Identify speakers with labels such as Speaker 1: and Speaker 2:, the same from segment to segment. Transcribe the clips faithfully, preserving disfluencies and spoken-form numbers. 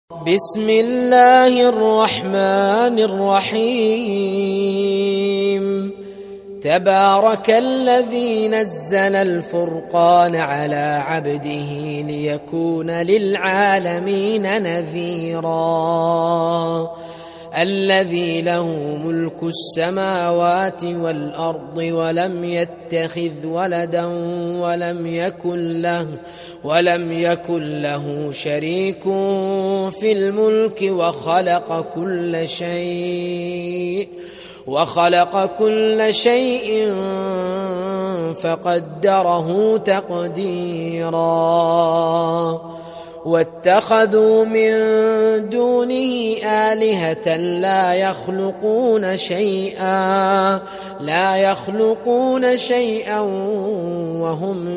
Speaker 1: بسم الله الرحمن الرحيم تبارك الذي نزل الفرقان على عبده ليكون للعالمين نذيرا الذي له ملك السماوات والأرض ولم يتخذ ولدا ولم يكن له ولم يكن له شريك في الملك وخلق كل شيء وخلق كل شيء فقدره تقديرا واتخذوا من دونه آلهة لا يخلقون شيئا لا يخلقون شيئا وهم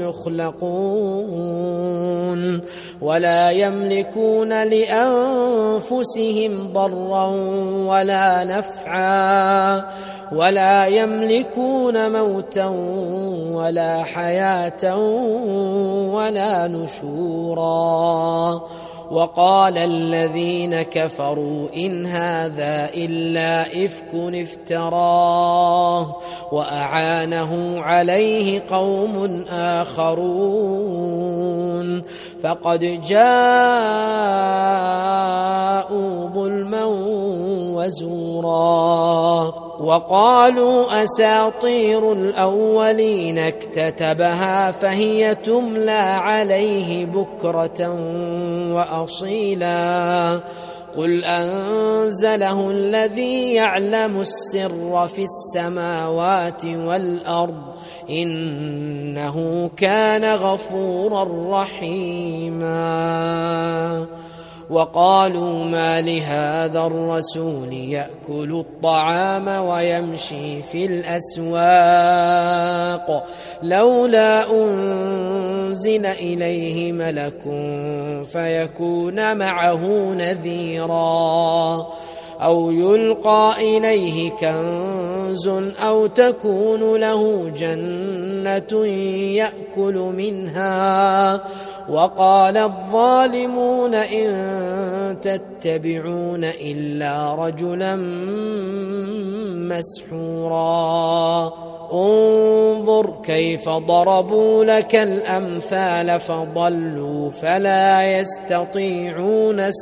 Speaker 1: يخلقون ولا يملكون لأنفسهم ضرا ولا نفعا ولا يملكون موتا ولا حياة ولا نشورا وقال الذين كفروا إن هذا إلا إفك افتراه وأعانه عليه قوم آخرون فقد جاءوا ظلما وزورا وقالوا أساطير الأولين اكتتبها فهي تملى عليه بكرة وأصيلا قل أنزله الذي يعلم السر في السماوات والأرض إنه كان غفورا رحيما وقالوا ما لهذا الرسول يأكل الطعام ويمشي في الأسواق لولا أنزل إليه ملك فيكون معه نذيرا أو يلقى إليه كنز أو تكون له جنة يأكل منها وقال الظالمون إن تتبعون إلا رجلا مسحورا انظر كيف ضربوا لك الأمثال فضلوا فلا يستطيعون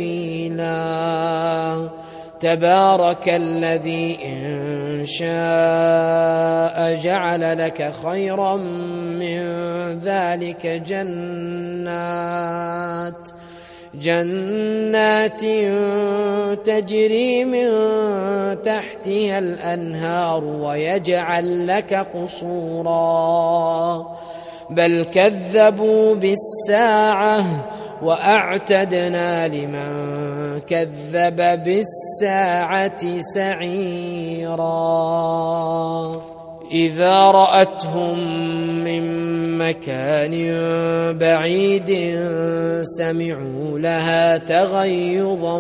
Speaker 1: سبيلا تبارك الذي إن شاء جعل لك خيرا من ذلك جنات جنات تجري من تحتها الأنهار ويجعل لك قصورا بل كذبوا بالساعة وأعتدنا لمن كذب بالساعة سعيرا إذا رأتهم من مكان بعيد سمعوا لها تغيظا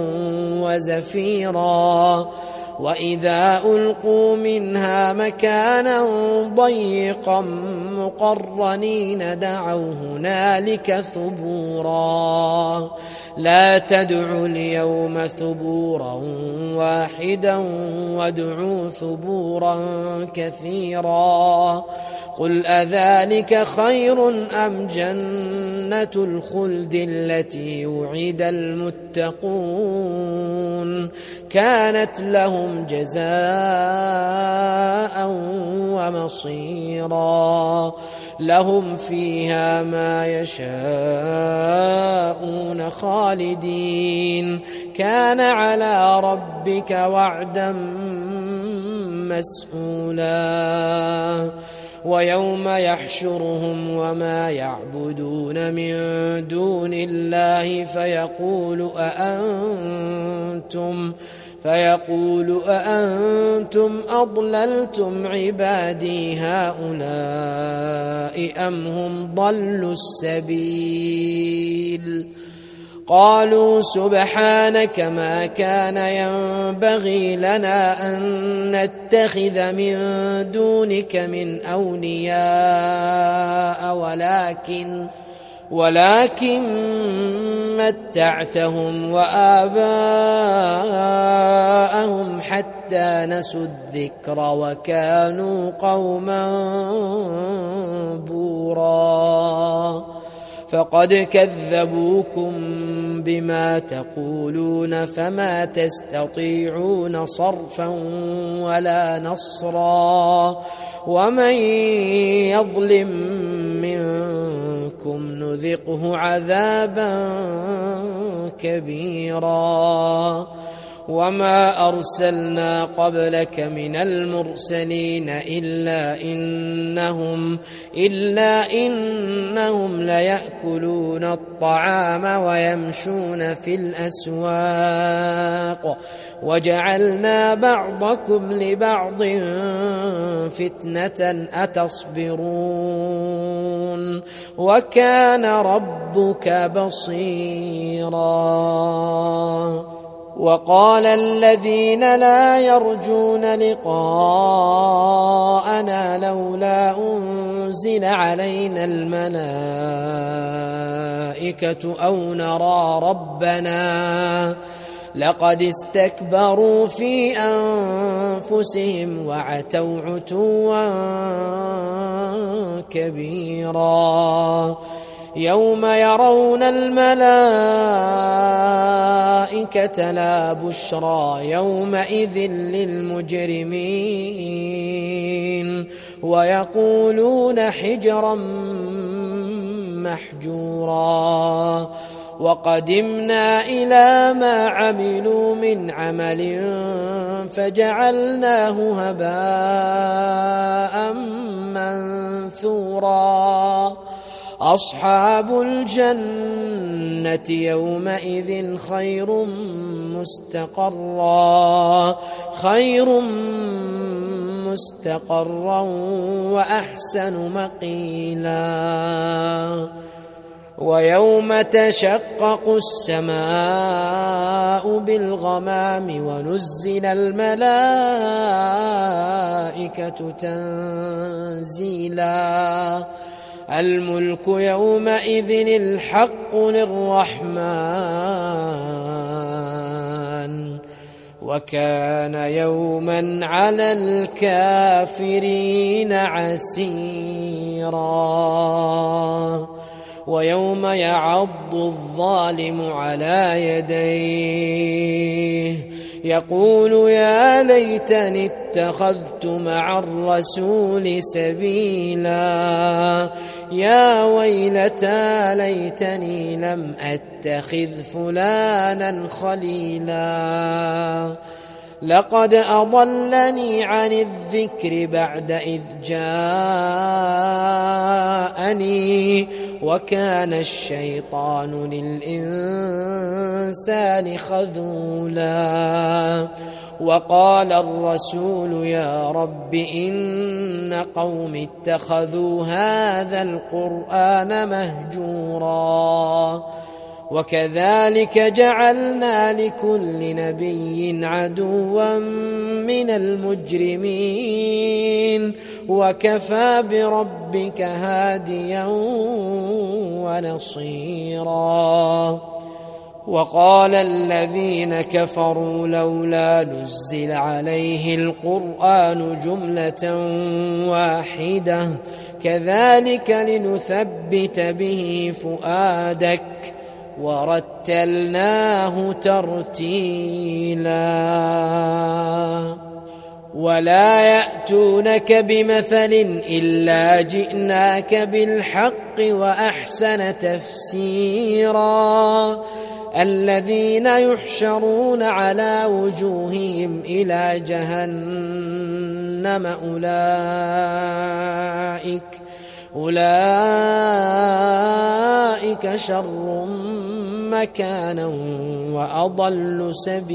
Speaker 1: وزفيرا وإذا ألقوا منها مكانا ضيقا مقرنين دعوا هنالك ثبورا لا تدعوا اليوم ثبورا واحدا وادعوا ثبورا كثيرا قل أذلك خير أم جنة الخلد التي وعد المتقون كانت لهم جزاء ومصيرا لهم فيها ما يشاءون خالدين كان على ربك وعدا مسئولا ويوم يحشرهم وما يعبدون من دون الله فيقول أأنتم فيقول أأنتم أضللتم عبادي هؤلاء أم هم ضلوا السبيل قالوا سبحانك ما كان ينبغي لنا أن نتخذ من دونك من أولياء ولكن ولكن متعتهم وآباءهم حتى نسوا الذكر وكانوا قوما بورا فقد كذبوكم بما تقولون فما تستطيعون صرفا ولا نصرا ومن يظلم منكم نذقه عذابا كبيرا وما أرسلنا قبلك من المرسلين إلا إنهم, إلا إنهم ليأكلون الطعام ويمشون في الأسواق وجعلنا بعضكم لبعض فتنة أتصبرون وكان ربك بصيرا وقال الذين لا يرجون لقاءنا لولا أنزل علينا الملائكة أو نرى ربنا لقد استكبروا في أنفسهم وعتوا عتوا كبيرا يوم يرون الملائكة لا بشرى يومئذ للمجرمين ويقولون حجرا محجورا وقدمنا إلى ما عملوا من عمل فجعلناه هباء منثورا أصحاب الجنة يومئذ خير مستقرا خير مستقرا وأحسن مقيلا ويوم تشقق السماء بالغمام ونزل الملائكة تنزيلا الملك يومئذ الحق للرحمن وكان يوما على الكافرين عسيرا ويوم يعض الظالم على يديه يقول يا ليتني اتخذت مع الرسول سبيلا يا ويلتى ليتني لم أتخذ فلانا خليلا لقد أضلني عن الذكر بعد إذ جاءني وكان الشيطان للإنسان خذولا وقال الرسول يا رب إن قوم اتخذوا هذا القرآن مهجورا وكذلك جعلنا لكل نبي عدوا من المجرمين وكفى بربك هاديا ونصيرا وقال الذين كفروا لولا نزل عليه القرآن جملة واحدة كذلك لنثبت به فؤادك ورتلناه ترتيلا ولا يأتونك بمثل إلا جئناك بالحق وأحسن تفسيرا الذين يحشرون على وجوههم إلى جهنم أولئك أولئك شر مكانا وأضل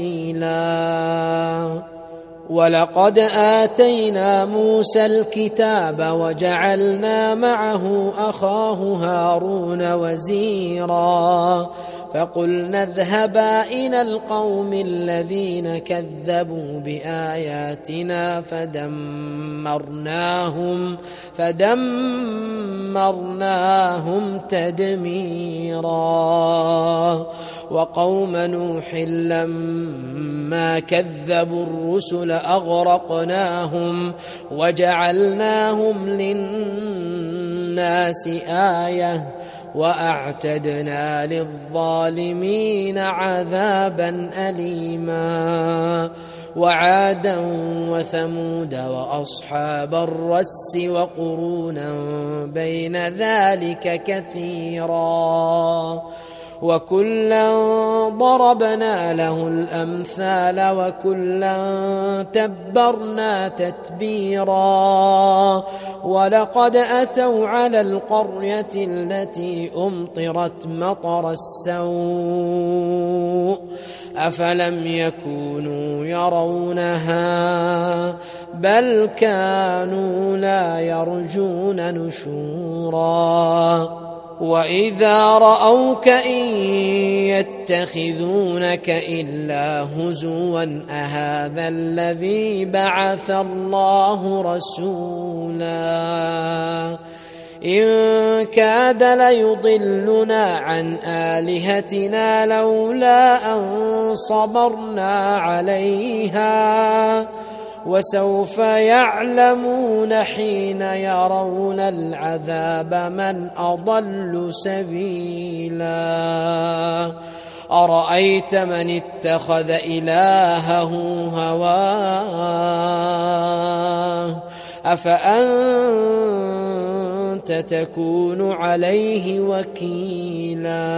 Speaker 1: سبيلا ولقد آتينا موسى الكتاب وجعلنا معه أخاه هارون وزيرا فقلنا اذهبا إلى القوم الذين كذبوا بآياتنا فدمرناهم فدمرناهم تدميرا وقوم نوح لما كذبوا الرسل أغرقناهم وجعلناهم للناس آية وأعتدنا للظالمين عذابا أليما وعادا وثمود وأصحاب الرس وقرونا بين ذلك كثيرا وكلا ضربنا له الأمثال وكلا تبرنا تتبيرا ولقد أتوا على القرية التي أمطرت مطر السوء أفلم يكونوا يرونها بل كانوا لا يرجون نشورا وإذا رأوك إن يتخذونك إلا هزوا أهذا الذي بعث الله رسولا إن كاد ليضلنا عن آلهتنا لولا أن صبرنا عليها وسوف يعلمون حين يرون العذاب من أضل سبيلا أرأيت من اتخذ إلهه هواه أفأنت تكون عليه وكيلا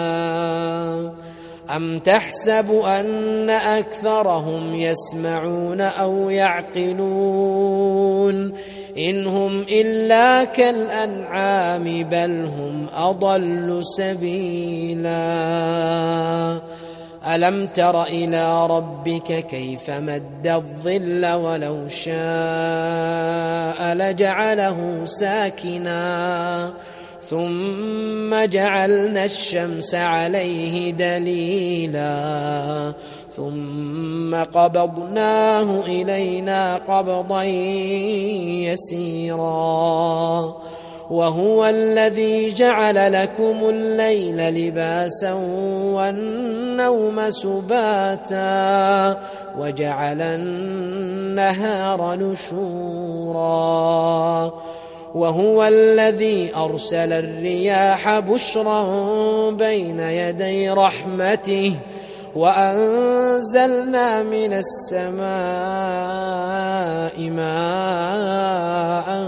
Speaker 1: أم تحسب أن أكثرهم يسمعون أو يعقلون إن هم إلا كالأنعام بل هم أضل سبيلا ألم تر إلى ربك كيف مد الظل ولو شاء لجعله ساكنا ثم جعلنا الشمس عليه دليلا ثم قبضناه إلينا قبضا يسيرا وهو الذي جعل لكم الليل لباسا والنوم سباتا وجعل النهار نشورا وهو الذي أرسل الرياح بشرا بين يدي رحمته وأنزلنا من السماء ماء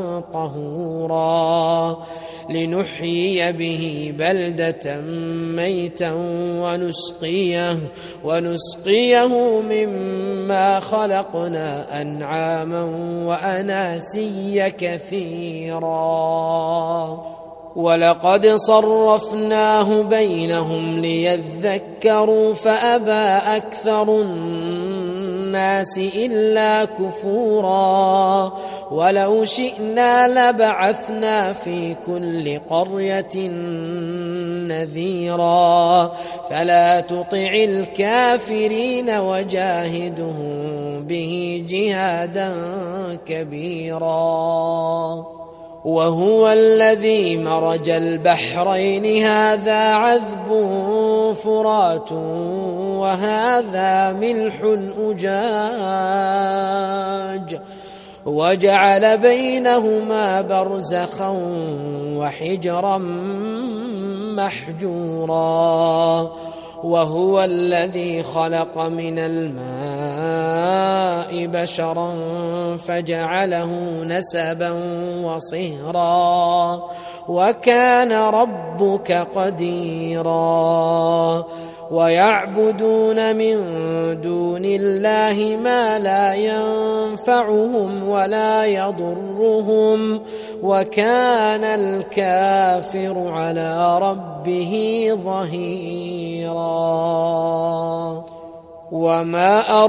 Speaker 1: طهورا لنحيي به بلدة ميتا ونسقيه, ونسقيه مما خلقنا أنعاما وأناسيا كثيرا ولقد صرفناه بينهم ليذكروا فأبى أكثر الناس إلا كفورا ولو شئنا لبعثنا في كل قرية نذيرا فلا تطع الكافرين وجاهدهم به جهادا كبيرا وهو الذي مرج البحرين هذا عذب فرات وهذا ملح أجاج وجعل بينهما برزخا وحجرا محجورا وهو الذي خلق من الماء بشرا فجعله نسبا وصهرا وكان ربك قديرا ويعبدون من دون الله ما لا ينفعهم ولا يضرهم وكان الكافر على ربه ظهيرا وما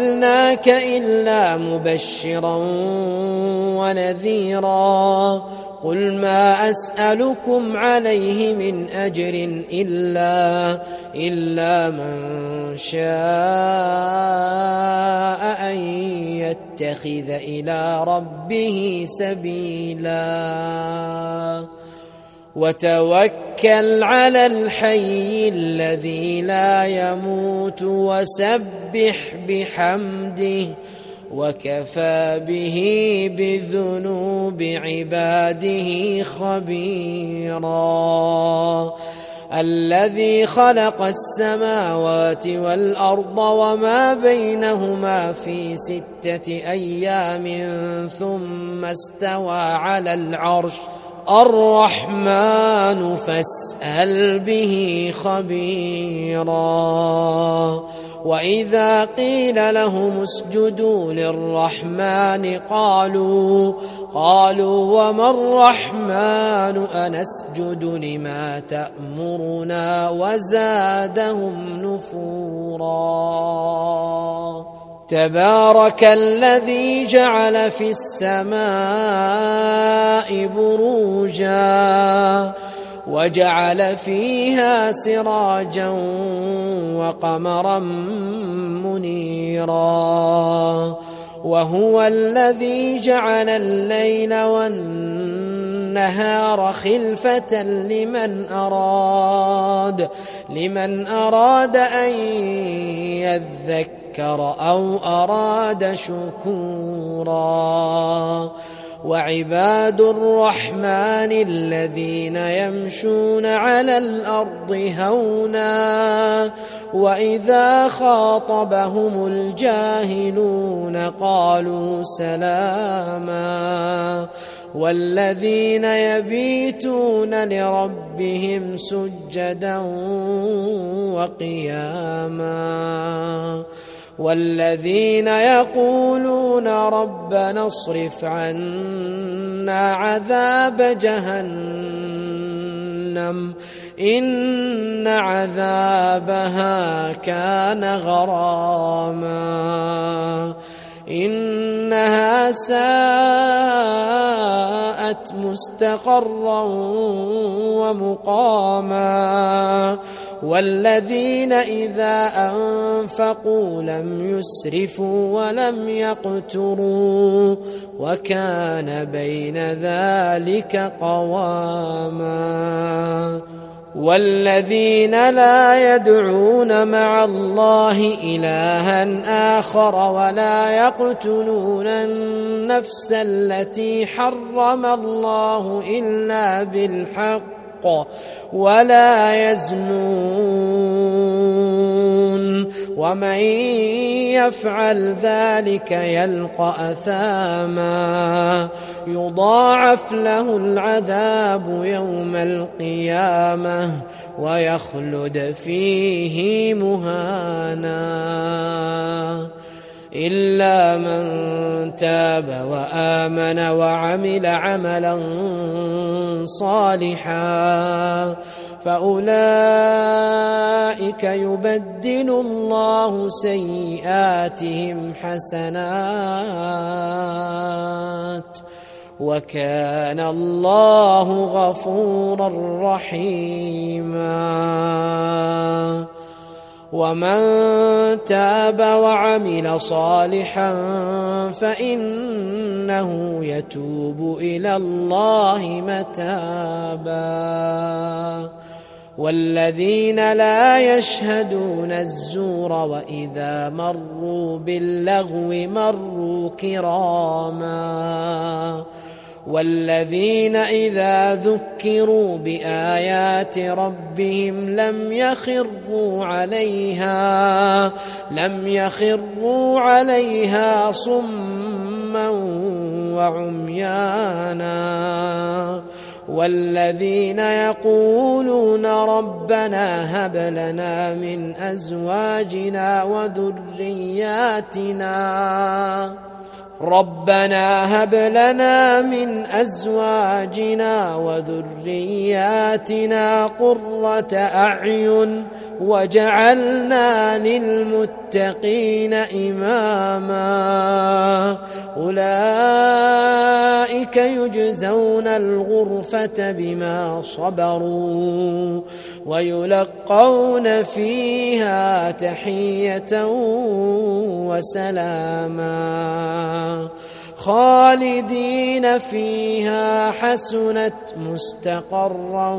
Speaker 1: أرسلناك إلا مبشرا ونذيرا قل ما أسألكم عليه من أجر إلا, إلا من شاء أن يتخذ إلى ربه سبيلا وتوكل على الحي الذي لا يموت وسبح بحمده وكفى به بذنوب عباده خبيرا الذي خلق السماوات والأرض وما بينهما في ستة أيام ثم استوى على العرش الرحمن فاسأل به خبيرا وإذا قيل لهم اسجدوا للرحمن قالوا قالوا وما الرحمن أنسجد لما تأمرنا وزادهم نفورا تبارك الذي جعل في السماء بروجا وجعل فيها سراجا وقمرا منيرا وهو الذي جعل الليل والنهار خلفة لمن أراد لمن أراد أن يذكر أو أراد شكورا وعباد الرحمن الذين يمشون على الأرض هونا وإذا خاطبهم الجاهلون قالوا سلاما والذين يبيتون لربهم سجدا وقياما والذين يقولون ربنا اصرف عنا عذاب جهنم إن عذابها كان غراما إنها ساءت مستقرا ومقاما والذين إذا أنفقوا لم يسرفوا ولم يقتروا وكان بين ذلك قواما والذين لا يدعون مع الله إلها آخر ولا يقتلون النفس التي حرم الله إلا بالحق ولا يزنون ومن يفعل ذلك يلقى أثاما يضاعف له العذاب يوم القيامة ويخلد فيه مهانا إلا من تاب وآمن وعمل عملا صالحا فأولئك يبدل الله سيئاتهم حسنات وكان الله غفورا رحيما ومن تاب وعمل صالحا فإنه يتوب إلى الله متابا والذين لا يشهدون الزور وإذا مروا باللغو مروا كراما والذين إذا ذكروا بآيات ربهم لم يخروا عليها لم يخروا عليها صما وعميانا والذين يقولون ربنا هب لنا من أزواجنا وذرياتنا ربنا هب لنا من أزواجنا وذرياتنا قرة أعين وجعلنا للمتقين إماما أولئك يجزون الغرفة بما صبروا ويلقون فيها تحية وسلاما خالدين فيها حسنت مستقرا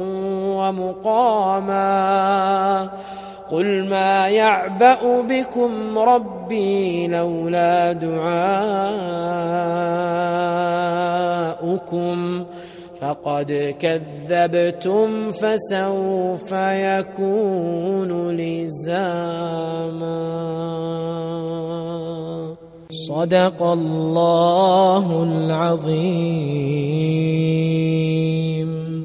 Speaker 1: ومقاما قل ما يعبأ بكم ربي لولا دعاؤكم فقد كذبتم فسوف يكون لزاما. صدق الله العظيم.